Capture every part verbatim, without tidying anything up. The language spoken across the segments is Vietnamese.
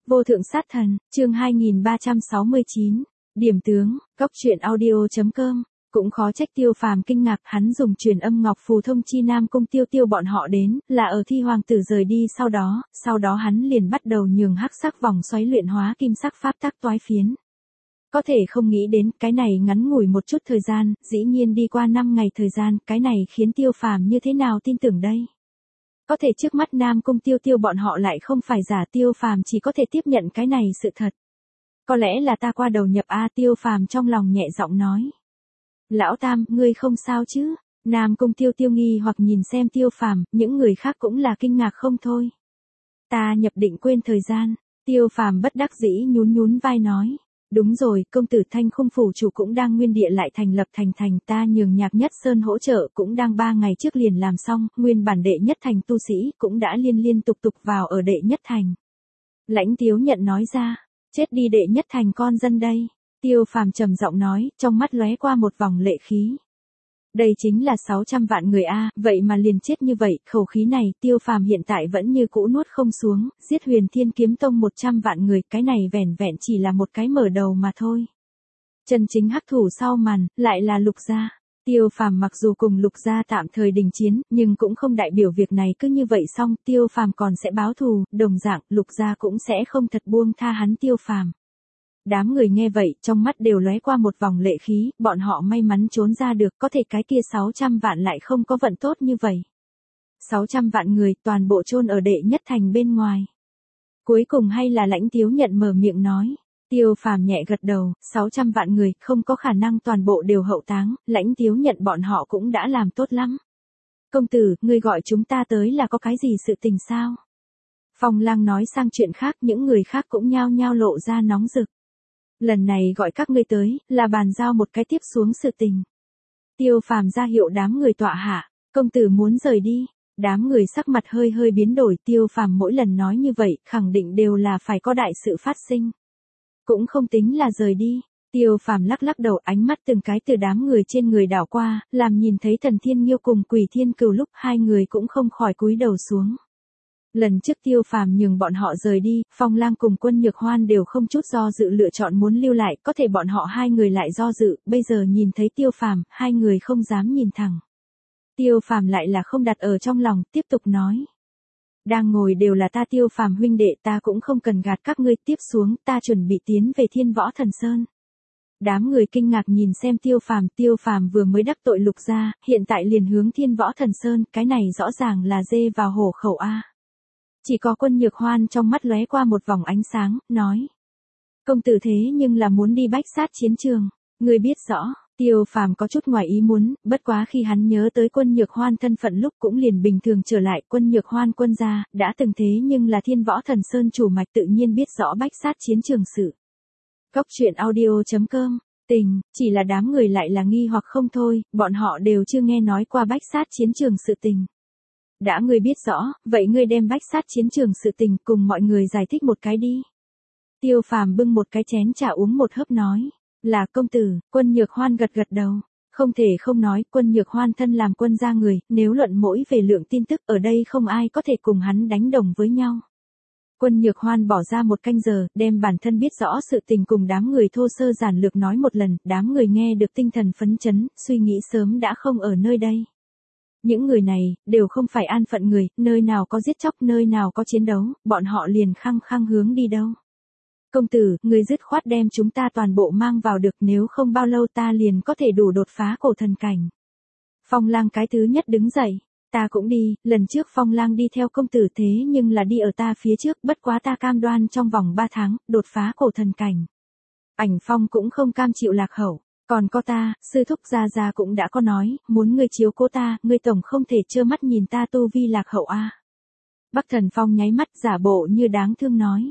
Vô thượng sát thần, chương hai nghìn ba trăm sáu mươi chín, điểm tướng, góc truyện audio chấm com. Cũng khó trách Tiêu Phàm kinh ngạc, hắn dùng truyền âm ngọc phù thông chi Nam Cung Tiêu Tiêu bọn họ đến, là ở thi hoàng tử rời đi sau đó, sau đó hắn liền bắt đầu nhường hắc sắc vòng xoáy luyện hóa kim sắc pháp tắc toái phiến. Có thể không nghĩ đến, cái này ngắn ngủi một chút thời gian, dĩ nhiên đi qua năm ngày thời gian, cái này khiến Tiêu Phàm như thế nào tin tưởng đây? Có thể trước mắt Nam Cung Tiêu Tiêu bọn họ lại không phải giả, Tiêu Phàm chỉ có thể tiếp nhận cái này sự thật. Có lẽ là ta qua đầu nhập a, Tiêu Phàm trong lòng nhẹ giọng nói. Lão Tam, ngươi không sao chứ? Nam Cung Tiêu Tiêu nghi hoặc nhìn xem Tiêu Phàm, những người khác cũng là kinh ngạc không thôi. Ta nhập định quên thời gian, Tiêu Phàm bất đắc dĩ nhún nhún vai nói. Đúng rồi, công tử Thanh Khung phủ chủ cũng đang nguyên địa lại thành lập thành thành, ta nhường Nhạc Nhất Sơn hỗ trợ cũng đang ba ngày trước liền làm xong, nguyên bản đệ nhất thành tu sĩ cũng đã liên liên tục tục vào ở đệ nhất thành. Lãnh Tiếu Nhận nói ra, chết đi đệ nhất thành con dân đây. Tiêu Phàm trầm giọng nói, trong mắt lóe qua một vòng lệ khí. Đây chính là sáu trăm vạn người a, vậy mà liền chết như vậy, khẩu khí này, Tiêu Phàm hiện tại vẫn như cũ nuốt không xuống, giết Huyền Thiên Kiếm Tông một trăm vạn người, cái này vẻn vẹn chỉ là một cái mở đầu mà thôi. Chân chính hắc thủ sau màn, lại là Lục gia. Tiêu Phàm mặc dù cùng Lục gia tạm thời đình chiến, nhưng cũng không đại biểu việc này cứ như vậy xong, Tiêu Phàm còn sẽ báo thù, đồng dạng, Lục gia cũng sẽ không thật buông tha hắn Tiêu Phàm. Đám người nghe vậy, trong mắt đều lóe qua một vòng lệ khí, bọn họ may mắn trốn ra được, có thể cái kia sáu trăm vạn lại không có vận tốt như vậy. sáu trăm vạn người, toàn bộ chôn ở đệ nhất thành bên ngoài. Cuối cùng hay là Lãnh Tiếu Nhận mở miệng nói. Tiêu Phàm nhẹ gật đầu, sáu trăm vạn người, không có khả năng toàn bộ đều hậu táng, Lãnh Tiếu Nhận bọn họ cũng đã làm tốt lắm. Công tử, ngươi gọi chúng ta tới là có cái gì sự tình sao? Phong Lang nói sang chuyện khác, những người khác cũng nhao nhao lộ ra nóng rực. Lần này gọi các ngươi tới, là bàn giao một cái tiếp xuống sự tình. Tiêu Phàm ra hiệu đám người tọa hạ, công tử muốn rời đi. Đám người sắc mặt hơi hơi biến đổi, Tiêu Phàm mỗi lần nói như vậy, khẳng định đều là phải có đại sự phát sinh. Cũng không tính là rời đi. Tiêu Phàm lắc lắc đầu, ánh mắt từng cái từ đám người trên người đảo qua, làm nhìn thấy Thần Thiên Nghiêu cùng Quỷ Thiên Cừu lúc hai người cũng không khỏi cúi đầu xuống. Lần trước Tiêu Phàm nhường bọn họ rời đi, Phong Lang cùng Quân Nhược Hoan đều không chút do dự lựa chọn muốn lưu lại, có thể bọn họ hai người lại do dự, bây giờ nhìn thấy Tiêu Phàm, hai người không dám nhìn thẳng. Tiêu Phàm lại là không đặt ở trong lòng, tiếp tục nói. Đang ngồi đều là ta Tiêu Phàm huynh đệ, ta cũng không cần gạt các ngươi, tiếp xuống, ta chuẩn bị tiến về Thiên Võ Thần Sơn. Đám người kinh ngạc nhìn xem Tiêu Phàm, Tiêu Phàm vừa mới đắc tội Lục gia, hiện tại liền hướng Thiên Võ Thần Sơn, cái này rõ ràng là dê vào hổ khẩu a. Chỉ có Quân Nhược Hoan trong mắt lóe qua một vòng ánh sáng, nói. Công tử thế nhưng là muốn đi bách sát chiến trường, ngươi biết rõ. Tiêu Phàm có chút ngoài ý muốn, bất quá khi hắn nhớ tới Quân Nhược Hoan thân phận lúc cũng liền bình thường trở lại, Quân Nhược Hoan quân gia, đã từng thế nhưng là Thiên Võ Thần Sơn chủ mạch, tự nhiên biết rõ bách sát chiến trường sự. Góc truyện audio chấm com, tình, chỉ là đám người lại là nghi hoặc không thôi, bọn họ đều chưa nghe nói qua bách sát chiến trường sự tình. Đã ngươi biết rõ, vậy ngươi đem bách sát chiến trường sự tình cùng mọi người giải thích một cái đi. Tiêu Phàm bưng một cái chén trà uống một hớp nói. Là công tử. Quân Nhược Hoan gật gật đầu. Không thể không nói, Quân Nhược Hoan thân làm quân gia người, nếu luận mỗi về lượng tin tức ở đây không ai có thể cùng hắn đánh đồng với nhau. Quân Nhược Hoan bỏ ra một canh giờ, đem bản thân biết rõ sự tình cùng đám người thô sơ giản lược nói một lần, đám người nghe được tinh thần phấn chấn, suy nghĩ sớm đã không ở nơi đây. Những người này, đều không phải an phận người, nơi nào có giết chóc, nơi nào có chiến đấu, bọn họ liền khăng khăng hướng đi đâu. Công tử, người dứt khoát đem chúng ta toàn bộ mang vào được, nếu không bao lâu ta liền có thể đủ đột phá cổ thần cảnh. Phong Lang cái thứ nhất đứng dậy, ta cũng đi, lần trước Phong Lang đi theo công tử thế nhưng là đi ở ta phía trước, bất quá ta cam đoan trong vòng ba tháng, đột phá cổ thần cảnh. Ảnh Phong cũng không cam chịu lạc hậu. Còn có ta, sư thúc gia gia cũng đã có nói, muốn ngươi chiếu cố ta, ngươi tổng không thể trơ mắt nhìn ta tu vi lạc hậu a. Bắc Thần Phong nháy mắt giả bộ như đáng thương nói.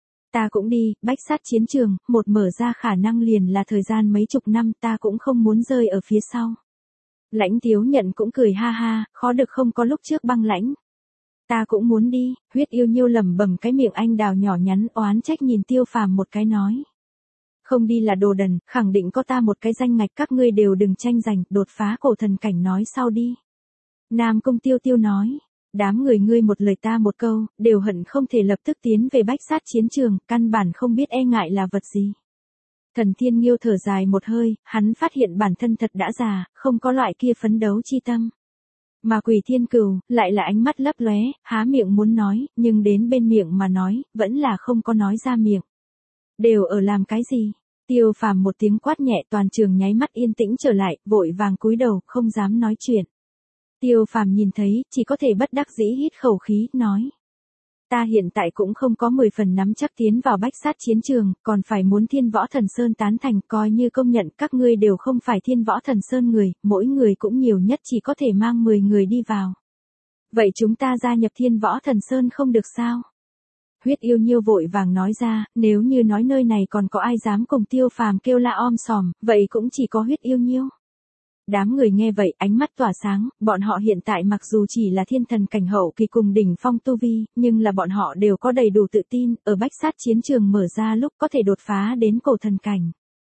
Ta cũng đi, bách sát chiến trường, một mở ra khả năng liền là thời gian mấy chục năm, ta cũng không muốn rơi ở phía sau. Lãnh Tiếu Nhận cũng cười ha ha, khó được không có lúc trước băng lãnh. Ta cũng muốn đi, Huyết Yêu Nhiêu lẩm bẩm cái miệng anh đào nhỏ nhắn, oán trách nhìn Tiêu Phàm một cái nói. Không đi là đồ đần, khẳng định có ta một cái danh ngạch, các ngươi đều đừng tranh giành, đột phá cổ thần cảnh nói sau đi. Nam Cung Tiêu Tiêu nói, đám người ngươi một lời ta một câu, đều hận không thể lập tức tiến về bách sát chiến trường, căn bản không biết e ngại là vật gì. Thần Thiên Nghiêu thở dài một hơi, hắn phát hiện bản thân thật đã già, không có loại kia phấn đấu chi tâm. Mà Quỷ Thiên Cừu, lại là ánh mắt lấp lóe, há miệng muốn nói, nhưng đến bên miệng mà nói, vẫn là không có nói ra miệng. Đều ở làm cái gì? Tiêu Phàm một tiếng quát nhẹ, toàn trường nháy mắt yên tĩnh trở lại, vội vàng cúi đầu, không dám nói chuyện. Tiêu Phàm nhìn thấy, chỉ có thể bất đắc dĩ hít khẩu khí, nói. Ta hiện tại cũng không có mười phần nắm chắc tiến vào bách sát chiến trường, còn phải muốn Thiên Võ Thần Sơn tán thành, coi như công nhận các ngươi đều không phải Thiên Võ Thần Sơn người, mỗi người cũng nhiều nhất chỉ có thể mang mười người đi vào. Vậy chúng ta gia nhập Thiên Võ Thần Sơn không được sao? Huyết Yêu Nhiêu vội vàng nói ra, nếu như nói nơi này còn có ai dám cùng Tiêu Phàm kêu la om sòm, vậy cũng chỉ có Huyết Yêu Nhiêu. Đám người nghe vậy ánh mắt tỏa sáng, bọn họ hiện tại mặc dù chỉ là thiên thần cảnh hậu kỳ cùng đỉnh phong tu vi, nhưng là bọn họ đều có đầy đủ tự tin, ở bách sát chiến trường mở ra lúc có thể đột phá đến cổ thần cảnh.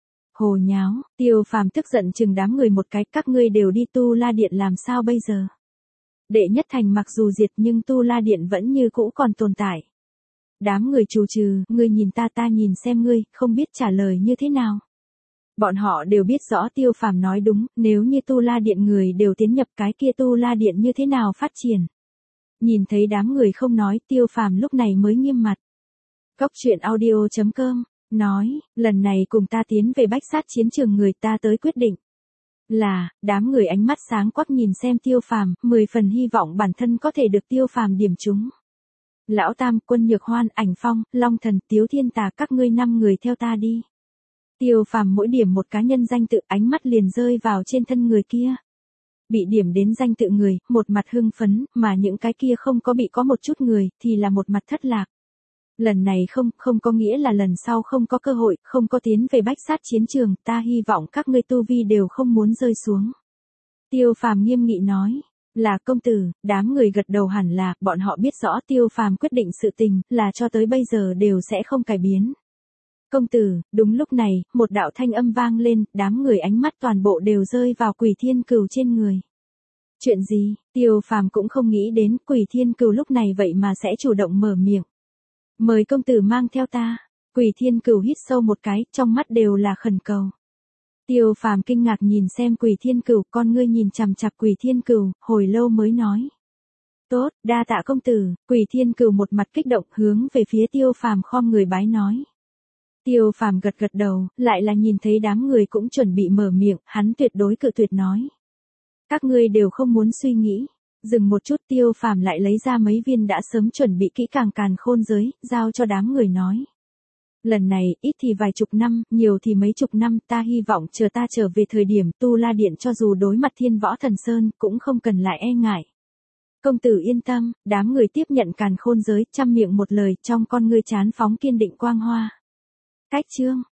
Hồ nháo, Tiêu Phàm tức giận chừng đám người một cái, các ngươi đều đi Tu La Điện làm sao bây giờ? Đệ nhất thành mặc dù diệt nhưng Tu La Điện vẫn như cũ còn tồn tại. Đám người trù trừ, ngươi nhìn ta ta nhìn xem ngươi, không biết trả lời như thế nào. Bọn họ đều biết rõ Tiêu Phàm nói đúng, nếu như Tu La Điện người đều tiến nhập cái kia Tu La Điện như thế nào phát triển. Nhìn thấy đám người không nói, Tiêu Phàm lúc này mới nghiêm mặt. Cốc truyện audio chấm com, nói, lần này cùng ta tiến về bách sát chiến trường người ta tới quyết định. Là, đám người ánh mắt sáng quắc nhìn xem Tiêu Phàm, mười phần hy vọng bản thân có thể được Tiêu Phàm điểm trúng. Lão Tam, Quân Nhược Hoan, Ảnh Phong, Long Thần, Tiếu Thiên Tà, các ngươi năm người theo ta đi. Tiêu Phàm mỗi điểm một cá nhân danh tự, ánh mắt liền rơi vào trên thân người kia. Bị điểm đến danh tự người, một mặt hưng phấn, mà những cái kia không có bị có một chút người, thì là một mặt thất lạc. Lần này không, không có nghĩa là lần sau không có cơ hội, không có tiến về bách sát chiến trường, ta hy vọng các ngươi tu vi đều không muốn rơi xuống. Tiêu Phàm nghiêm nghị nói. Là công tử, đám người gật đầu hẳn là, bọn họ biết rõ Tiêu Phàm quyết định sự tình, là cho tới bây giờ đều sẽ không cải biến. Công tử, đúng lúc này, một đạo thanh âm vang lên, đám người ánh mắt toàn bộ đều rơi vào Quỷ Thiên Cừu trên người. Chuyện gì? Tiêu Phàm cũng không nghĩ đến, Quỷ Thiên Cừu lúc này vậy mà sẽ chủ động mở miệng. Mời công tử mang theo ta. Quỷ Thiên Cừu hít sâu một cái, trong mắt đều là khẩn cầu. Tiêu Phàm kinh ngạc nhìn xem Quỷ Thiên Cừu, con ngươi nhìn chằm chằm Quỷ Thiên Cừu, hồi lâu mới nói. Tốt, đa tạ công tử. Quỷ Thiên Cừu một mặt kích động hướng về phía Tiêu Phàm khom người bái nói. Tiêu Phàm gật gật đầu, lại là nhìn thấy đám người cũng chuẩn bị mở miệng, hắn tuyệt đối cự tuyệt nói. Các ngươi đều không muốn suy nghĩ. Dừng một chút, Tiêu Phàm lại lấy ra mấy viên đã sớm chuẩn bị kỹ càng càn khôn giới, giao cho đám người nói. Lần này, ít thì vài chục năm, nhiều thì mấy chục năm, ta hy vọng chờ ta trở về thời điểm Tu La Điện cho dù đối mặt Thiên Võ Thần Sơn, cũng không cần lại e ngại. Công tử yên tâm, đám người tiếp nhận càn khôn giới, trăm miệng một lời, trong con ngươi chán phóng kiên định quang hoa. Cách chương,